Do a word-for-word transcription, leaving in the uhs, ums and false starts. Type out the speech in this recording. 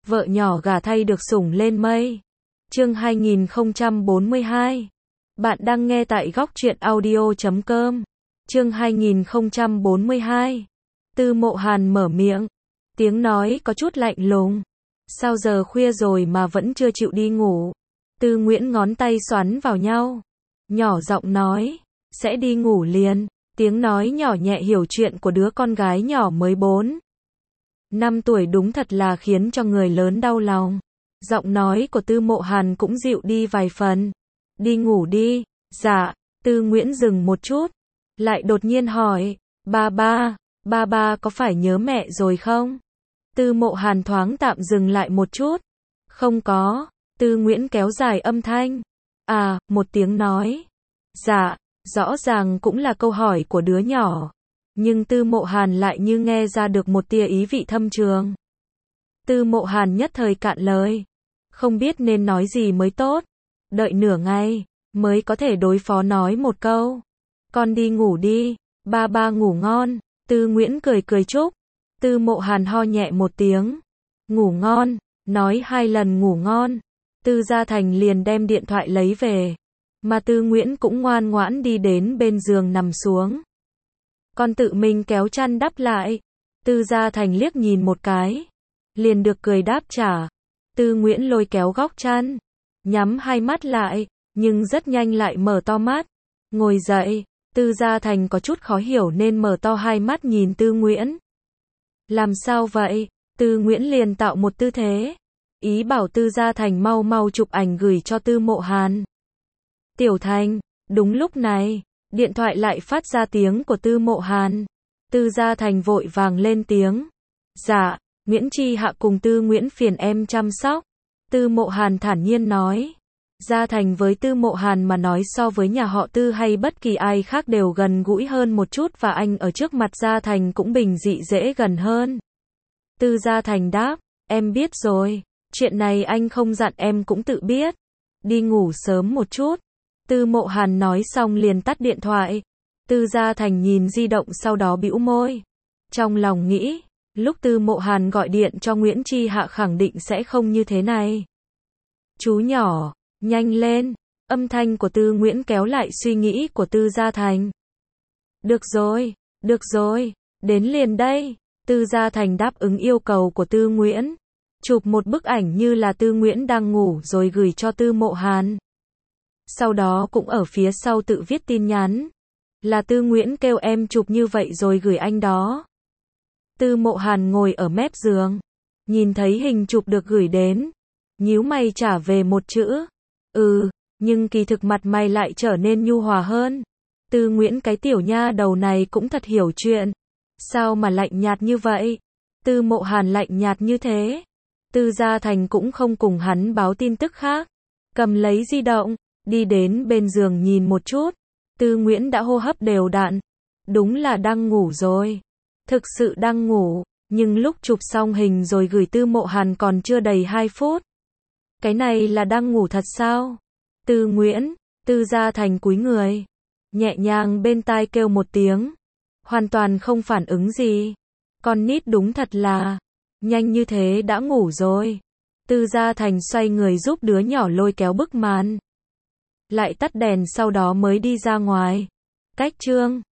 vợ nhỏ gả thay được sủng lên mây. Chương hai nghìn không trăm bốn mươi hai. Bạn đang nghe tại góc truyện audio chấm com. Chương hai nghìn không trăm bốn mươi hai. Tư Mộ Hàn mở miệng, tiếng nói có chút lạnh lùng. Sao giờ khuya rồi mà vẫn chưa chịu đi ngủ? Tư Nguyễn ngón tay xoắn vào nhau, nhỏ giọng nói, sẽ đi ngủ liền. Tiếng nói nhỏ nhẹ hiểu chuyện của đứa con gái nhỏ mới bốn năm tuổi đúng thật là khiến cho người lớn đau lòng. Giọng nói của Tư Mộ Hàn cũng dịu đi vài phần. Đi ngủ đi. Dạ. Tư Nguyễn dừng một chút, lại đột nhiên hỏi, ba ba, ba ba có phải nhớ mẹ rồi không? Tư Mộ Hàn thoáng tạm dừng lại một chút. Không có. Tư Nguyễn kéo dài âm thanh. À, một tiếng nói. Dạ, rõ ràng cũng là câu hỏi của đứa nhỏ. Nhưng Tư Mộ Hàn lại như nghe ra được một tia ý vị thâm trường. Tư Mộ Hàn nhất thời cạn lời. Không biết nên nói gì mới tốt. Đợi nửa ngày, mới có thể đối phó nói một câu. Con đi ngủ đi, ba ba ngủ ngon. Tư Nguyễn cười cười chúc. Tư Mộ Hàn ho nhẹ một tiếng. Ngủ ngon, nói hai lần ngủ ngon. Tư Gia Thành liền đem điện thoại lấy về. Mà Tư Nguyễn cũng ngoan ngoãn đi đến bên giường nằm xuống. Con tự mình kéo chăn đắp lại. Tư Gia Thành liếc nhìn một cái, liền được cười đáp trả. Tư Nguyễn lôi kéo góc chăn, nhắm hai mắt lại, nhưng rất nhanh lại mở to mắt. Ngồi dậy, Tư Gia Thành có chút khó hiểu nên mở to hai mắt nhìn Tư Nguyễn. Làm sao vậy? Tư Nguyễn liền tạo một tư thế, ý bảo Tư Gia Thành mau mau chụp ảnh gửi cho Tư Mộ Hàn. Tiểu Thành, đúng lúc này, điện thoại lại phát ra tiếng của Tư Mộ Hàn. Tư Gia Thành vội vàng lên tiếng. Dạ, Nguyễn Chi Hạ cùng Tư Nguyễn phiền em chăm sóc. Tư Mộ Hàn thản nhiên nói. Gia Thành với Tư Mộ Hàn mà nói so với nhà họ Tư hay bất kỳ ai khác đều gần gũi hơn một chút và anh ở trước mặt Gia Thành cũng bình dị dễ gần hơn. Tư Gia Thành đáp, em biết rồi, chuyện này anh không dặn em cũng tự biết. Đi ngủ sớm một chút. Tư Mộ Hàn nói xong liền tắt điện thoại. Tư Gia Thành nhìn di động sau đó bĩu môi. Trong lòng nghĩ, lúc Tư Mộ Hàn gọi điện cho Nguyễn Chi Hạ khẳng định sẽ không như thế này. Chú nhỏ, nhanh lên. Âm thanh của Tư Nguyễn kéo lại suy nghĩ của Tư Gia Thành. Được rồi, được rồi, đến liền đây. Tư Gia Thành đáp ứng yêu cầu của Tư Nguyễn. Chụp một bức ảnh như là Tư Nguyễn đang ngủ rồi gửi cho Tư Mộ Hàn. Sau đó cũng ở phía sau tự viết tin nhắn. Là Tư Nguyễn kêu em chụp như vậy rồi gửi anh đó. Tư Mộ Hàn ngồi ở mép giường, nhìn thấy hình chụp được gửi đến, nhíu mày trả về một chữ. Ừ, nhưng kỳ thực mặt mày lại trở nên nhu hòa hơn. Tư Nguyễn cái tiểu nha đầu này cũng thật hiểu chuyện. Sao mà lạnh nhạt như vậy? Tư Mộ Hàn lạnh nhạt như thế. Tư Gia Thành cũng không cùng hắn báo tin tức khác. Cầm lấy di động, đi đến bên giường nhìn một chút. Tư Nguyễn đã hô hấp đều đặn. Đúng là đang ngủ rồi. Thực sự đang ngủ. Nhưng lúc chụp xong hình rồi gửi Tư Mộ Hàn còn chưa đầy hai phút. Cái này là đang ngủ thật sao? Tư Nguyễn, Tư Gia Thành cúi người, nhẹ nhàng bên tai kêu một tiếng. Hoàn toàn không phản ứng gì. Con nít đúng thật là nhanh như thế đã ngủ rồi. Tư Gia Thành xoay người giúp đứa nhỏ lôi kéo bức màn, lại tắt đèn sau đó mới đi ra ngoài. Cách chương